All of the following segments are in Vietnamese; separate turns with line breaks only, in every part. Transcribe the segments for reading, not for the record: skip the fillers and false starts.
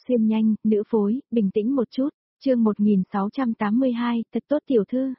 Xuyên nhanh, nữ phối, bình tĩnh một chút, chương 1682, thật tốt tiểu thư.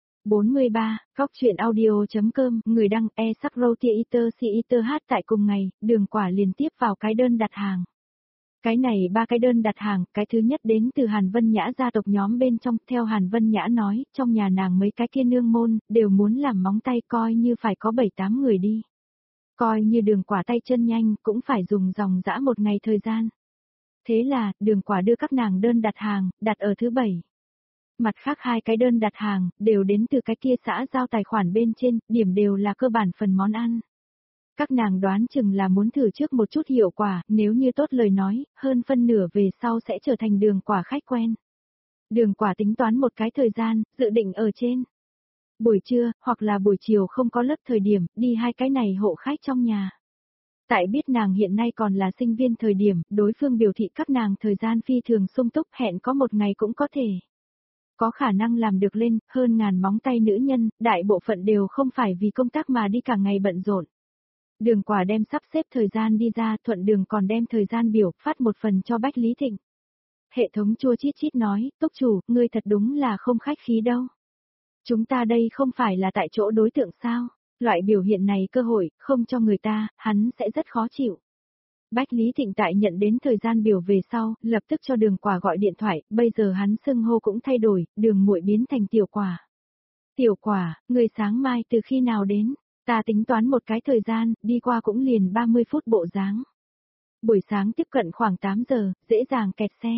43, góc chuyện audio.com, người đăng sắc roti eater si eater hát tại cùng ngày, Đường Quả liền tiếp vào cái đơn đặt hàng. Cái này 3 cái đơn đặt hàng, cái thứ nhất đến từ Hàn Vân Nhã gia tộc nhóm bên trong, theo Hàn Vân Nhã nói, trong nhà nàng mấy cái kia nương môn, đều muốn làm móng tay coi như phải có 7-8 người đi. Coi như Đường Quả tay chân nhanh, cũng phải dùng dòng dã một ngày thời gian. Thế là, Đường Quả đưa các nàng đơn đặt hàng, đặt ở thứ 7. Mặt khác 2 cái đơn đặt hàng, đều đến từ cái kia xã giao tài khoản bên trên, điểm đều là cơ bản phần món ăn. Các nàng đoán chừng là muốn thử trước một chút hiệu quả, nếu như tốt lời nói, hơn phân nửa về sau sẽ trở thành Đường Quả khách quen. Đường Quả tính toán một cái thời gian, dự định ở trên buổi trưa, hoặc là buổi chiều không có lớp thời điểm, đi 2 cái này hộ khách trong nhà. Tại biết nàng hiện nay còn là sinh viên thời điểm, đối phương biểu thị các nàng thời gian phi thường sung túc, hẹn có một ngày cũng có thể. Có khả năng làm được lên, hơn ngàn móng tay nữ nhân, đại bộ phận đều không phải vì công tác mà đi cả ngày bận rộn. Đường Quả đem sắp xếp thời gian đi ra, thuận đường còn đem thời gian biểu, phát một phần cho Bách Lý Thịnh. Hệ thống chua chít chít nói, túc chủ, ngươi thật đúng là không khách khí đâu. Chúng ta đây không phải là tại chỗ đối tượng sao? Loại biểu hiện này cơ hội, không cho người ta, hắn sẽ rất khó chịu. Bách Lý Thịnh tại nhận đến thời gian biểu về sau, lập tức cho Đường Quả gọi điện thoại, bây giờ hắn xưng hô cũng thay đổi, Đường muội biến thành Tiểu Quả. Tiểu Quả, người sáng mai từ khi nào đến? Ta tính toán một cái thời gian, đi qua cũng liền 30 phút bộ dáng. Buổi sáng tiếp cận khoảng 8 giờ, dễ dàng kẹt xe.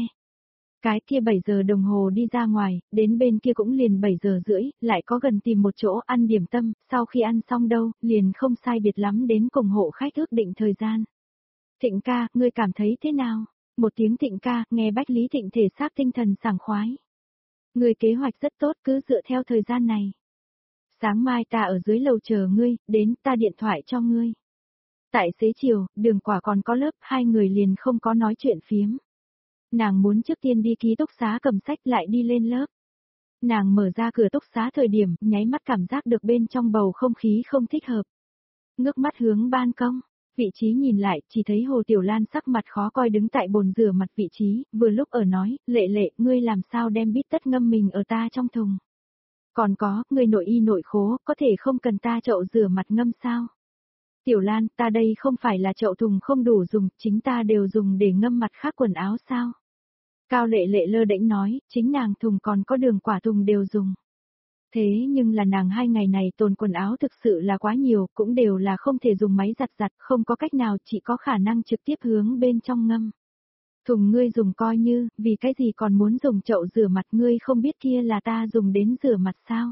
Cái kia 7 giờ đồng hồ đi ra ngoài, đến bên kia cũng liền 7 giờ rưỡi, lại có gần tìm một chỗ ăn điểm tâm, sau khi ăn xong đâu, liền không sai biệt lắm đến cùng hộ khách ước định thời gian. Thịnh ca, ngươi cảm thấy thế nào? Một tiếng Thịnh ca, nghe Bách Lý Thịnh thể xác tinh thần sảng khoái. Ngươi kế hoạch rất tốt, cứ dựa theo thời gian này. Sáng mai ta ở dưới lầu chờ ngươi, đến ta điện thoại cho ngươi. Tại xế chiều, Đường Quả còn có lớp, 2 người liền không có nói chuyện phiếm. Nàng muốn trước tiên đi ký túc xá cầm sách lại đi lên lớp. Nàng mở ra cửa túc xá thời điểm, nháy mắt cảm giác được bên trong bầu không khí không thích hợp. Ngước mắt hướng ban công, vị trí nhìn lại, chỉ thấy Hồ Tiểu Lan sắc mặt khó coi đứng tại bồn rửa mặt vị trí, vừa lúc ở nói, lệ lệ, ngươi làm sao đem bít tất ngâm mình ở ta trong thùng. Còn có, ngươi nội y nội khố, có thể không cần ta chậu rửa mặt ngâm sao? Tiểu Lan, ta đây không phải là chậu thùng không đủ dùng, chính ta đều dùng để ngâm mặt khác quần áo sao? Cao lệ lệ lơ đễnh nói, chính nàng thùng còn có Đường Quả thùng đều dùng. Thế nhưng là nàng 2 ngày này tồn quần áo thực sự là quá nhiều, cũng đều là không thể dùng máy giặt giặt, không có cách nào, chỉ có khả năng trực tiếp hướng bên trong ngâm. Thùng ngươi dùng coi như, vì cái gì còn muốn dùng chậu rửa mặt, ngươi không biết kia là ta dùng đến rửa mặt sao?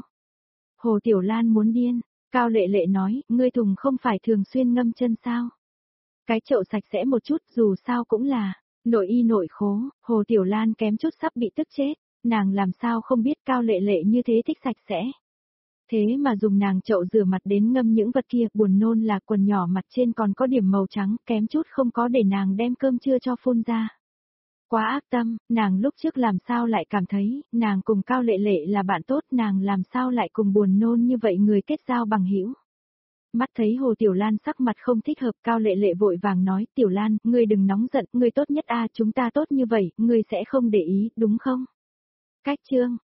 Hồ Tiểu Lan muốn điên, Cao lệ lệ nói, ngươi thùng không phải thường xuyên ngâm chân sao? Cái chậu sạch sẽ một chút, dù sao cũng là nội y nội khố. Hồ Tiểu Lan kém chút sắp bị tức chết, nàng làm sao không biết Cao lệ lệ như thế thích sạch sẽ. Thế mà dùng nàng chậu rửa mặt đến ngâm những vật kia, buồn nôn là quần nhỏ mặt trên còn có điểm màu trắng, kém chút không có để nàng đem cơm trưa cho phun ra. Quá ác tâm, nàng lúc trước làm sao lại cảm thấy, nàng cùng Cao lệ lệ là bạn tốt, nàng làm sao lại cùng buồn nôn như vậy người kết giao bằng hữu. Mắt thấy Hồ Tiểu Lan sắc mặt không thích hợp, Cao lệ lệ vội vàng nói, Tiểu Lan, ngươi đừng nóng giận, ngươi tốt nhất a, chúng ta tốt như vậy, ngươi sẽ không để ý, đúng không? Cách chương,